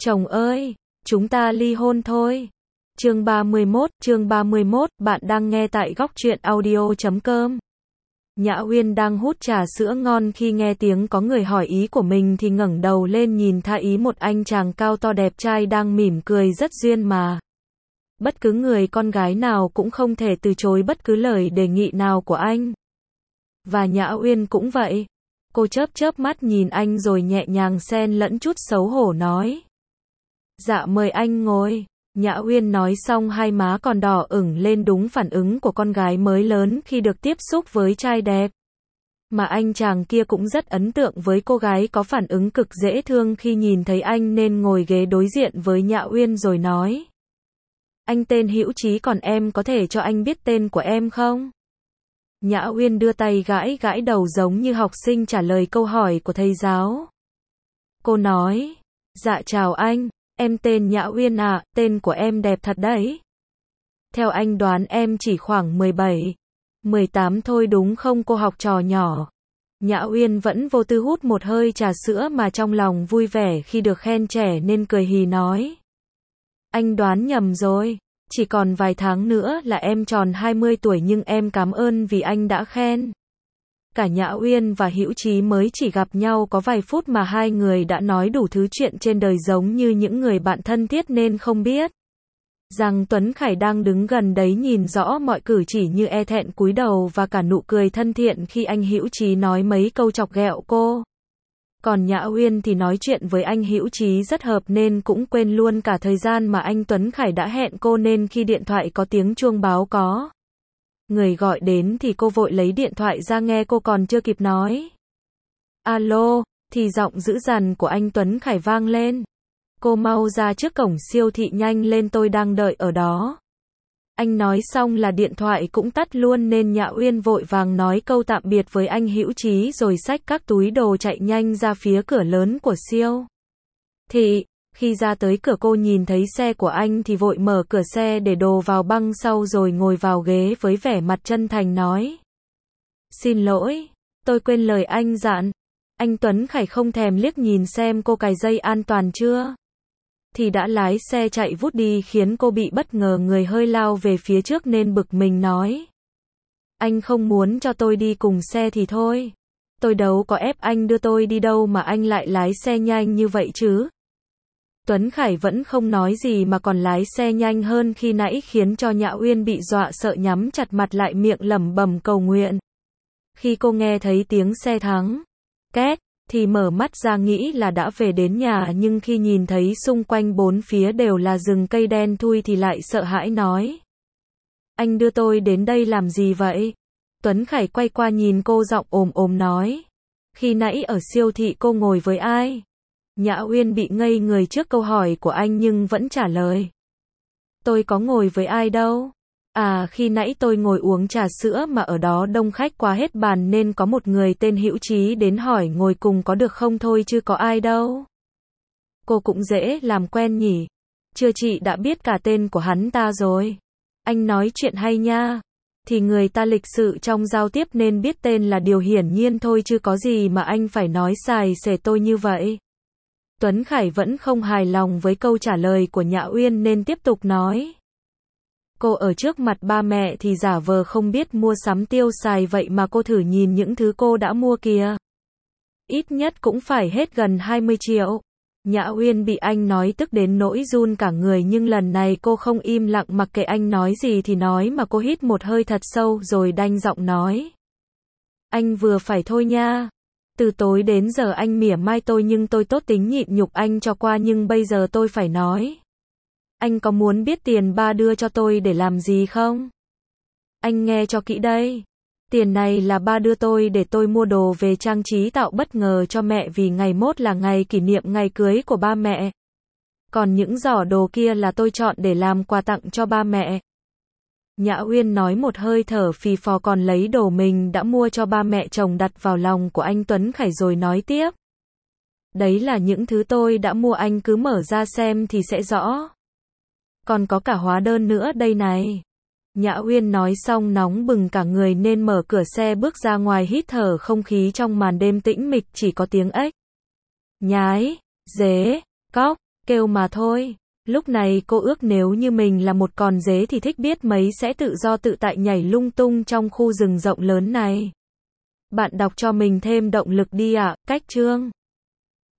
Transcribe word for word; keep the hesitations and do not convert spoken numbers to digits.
Chồng ơi, chúng ta ly hôn thôi. Chương ba mươi mốt, chương ba mươi mốt, bạn đang nghe tại góc truyện audio chấm com. Nhã Uyên đang hút trà sữa ngon khi nghe tiếng có người hỏi ý của mình thì ngẩng đầu lên nhìn tha ý một anh chàng cao to đẹp trai đang mỉm cười rất duyên mà. Bất cứ người con gái nào cũng không thể từ chối bất cứ lời đề nghị nào của anh. Và Nhã Uyên cũng vậy. Cô chớp chớp mắt nhìn anh rồi nhẹ nhàng xen lẫn chút xấu hổ nói. Dạ mời anh ngồi. Nhã Uyên nói xong hai má còn đỏ ửng lên, đúng phản ứng của con gái mới lớn khi được tiếp xúc với trai đẹp. Mà anh chàng kia cũng rất ấn tượng với cô gái có phản ứng cực dễ thương khi nhìn thấy anh nên ngồi ghế đối diện với Nhã Uyên rồi nói. Anh tên Hữu Chí, còn em có thể cho anh biết tên của em không? Nhã Uyên đưa tay gãi gãi đầu giống như học sinh trả lời câu hỏi của thầy giáo. Cô nói, dạ chào anh, em tên Nhã Uyên ạ, tên của em đẹp thật đấy. Theo anh đoán em chỉ khoảng mười bảy, mười tám thôi đúng không cô học trò nhỏ? Nhã Uyên vẫn vô tư hút một hơi trà sữa mà trong lòng vui vẻ khi được khen trẻ nên cười hì nói. Anh đoán nhầm rồi. Chỉ còn vài tháng nữa là em tròn hai mươi tuổi nhưng em cảm ơn vì anh đã khen. Cả Nhã Uyên và Hữu Chí mới chỉ gặp nhau có vài phút mà hai người đã nói đủ thứ chuyện trên đời giống như những người bạn thân thiết nên không biết rằng Tuấn Khải đang đứng gần đấy nhìn rõ mọi cử chỉ như e thẹn cúi đầu và cả nụ cười thân thiện khi anh Hữu Chí nói mấy câu chọc ghẹo cô. Còn Nhã Uyên thì nói chuyện với anh Hữu Chí rất hợp nên cũng quên luôn cả thời gian mà anh Tuấn Khải đã hẹn cô, nên khi điện thoại có tiếng chuông báo có người gọi đến thì cô vội lấy điện thoại ra, nghe cô còn chưa kịp nói alo, thì giọng dữ dằn của anh Tuấn Khải vang lên. Cô mau ra trước cổng siêu thị nhanh lên, tôi đang đợi ở đó. Anh nói xong là điện thoại cũng tắt luôn nên Nhã Uyên vội vàng nói câu tạm biệt với anh Hữu Chí rồi xách các túi đồ chạy nhanh ra phía cửa lớn của siêu thị. Khi ra tới cửa cô nhìn thấy xe của anh thì vội mở cửa xe để đồ vào băng sau rồi ngồi vào ghế với vẻ mặt chân thành nói. Xin lỗi, tôi quên lời anh dặn. Anh Tuấn Khải không thèm liếc nhìn xem cô cài dây an toàn chưa thì đã lái xe chạy vút đi, khiến cô bị bất ngờ, người hơi lao về phía trước nên bực mình nói. Anh không muốn cho tôi đi cùng xe thì thôi. Tôi đâu có ép anh đưa tôi đi đâu mà anh lại lái xe nhanh như vậy chứ. Tuấn Khải vẫn không nói gì mà còn lái xe nhanh hơn khi nãy, khiến cho Nhã Uyên bị dọa sợ nhắm chặt mặt lại, miệng lẩm bẩm cầu nguyện. Khi cô nghe thấy tiếng xe thắng két thì mở mắt ra nghĩ là đã về đến nhà, nhưng khi nhìn thấy xung quanh bốn phía đều là rừng cây đen thui thì lại sợ hãi nói. Anh đưa tôi đến đây làm gì vậy? Tuấn Khải quay qua nhìn cô, giọng ồm ồm nói. Khi nãy ở siêu thị cô ngồi với ai? Nhã Uyên bị ngây người trước câu hỏi của anh nhưng vẫn trả lời. Tôi có ngồi với ai đâu. À, khi nãy tôi ngồi uống trà sữa mà ở đó đông khách quá hết bàn nên có một người tên Hữu Chí đến hỏi ngồi cùng có được không thôi chứ có ai đâu. Cô cũng dễ làm quen nhỉ. Chưa chị đã biết cả tên của hắn ta rồi. Anh nói chuyện hay nha. Thì người ta lịch sự trong giao tiếp nên biết tên là điều hiển nhiên thôi chứ có gì mà anh phải nói xài xể tôi như vậy. Tuấn Khải vẫn không hài lòng với câu trả lời của Nhã Uyên nên tiếp tục nói. Cô ở trước mặt ba mẹ thì giả vờ không biết mua sắm tiêu xài, vậy mà cô thử nhìn những thứ cô đã mua kìa. Ít nhất cũng phải hết gần hai mươi triệu. Nhã Uyên bị anh nói tức đến nỗi run cả người, nhưng lần này cô không im lặng mặc kệ anh nói gì thì nói mà cô hít một hơi thật sâu rồi đanh giọng nói. Anh vừa phải thôi nha. Từ tối đến giờ anh mỉa mai tôi nhưng tôi tốt tính nhịn nhục anh cho qua, nhưng bây giờ tôi phải nói. Anh có muốn biết tiền ba đưa cho tôi để làm gì không? Anh nghe cho kỹ đây. Tiền này là ba đưa tôi để tôi mua đồ về trang trí tạo bất ngờ cho mẹ, vì ngày mốt là ngày kỷ niệm ngày cưới của ba mẹ. Còn những giỏ đồ kia là tôi chọn để làm quà tặng cho ba mẹ. Nhã Uyên nói một hơi thở phì phò còn lấy đồ mình đã mua cho ba mẹ chồng đặt vào lòng của anh Tuấn Khải rồi nói tiếp. Đấy là những thứ tôi đã mua, anh cứ mở ra xem thì sẽ rõ. Còn có cả hóa đơn nữa đây này. Nhã Uyên nói xong nóng bừng cả người nên mở cửa xe bước ra ngoài, hít thở không khí trong màn đêm tĩnh mịch chỉ có tiếng ếch, nhái, dế, cóc, kêu mà thôi. Lúc này cô ước nếu như mình là một con dế thì thích biết mấy sẽ tự do tự tại nhảy lung tung trong khu rừng rộng lớn này. Bạn đọc cho mình thêm động lực đi ạ. Cách chương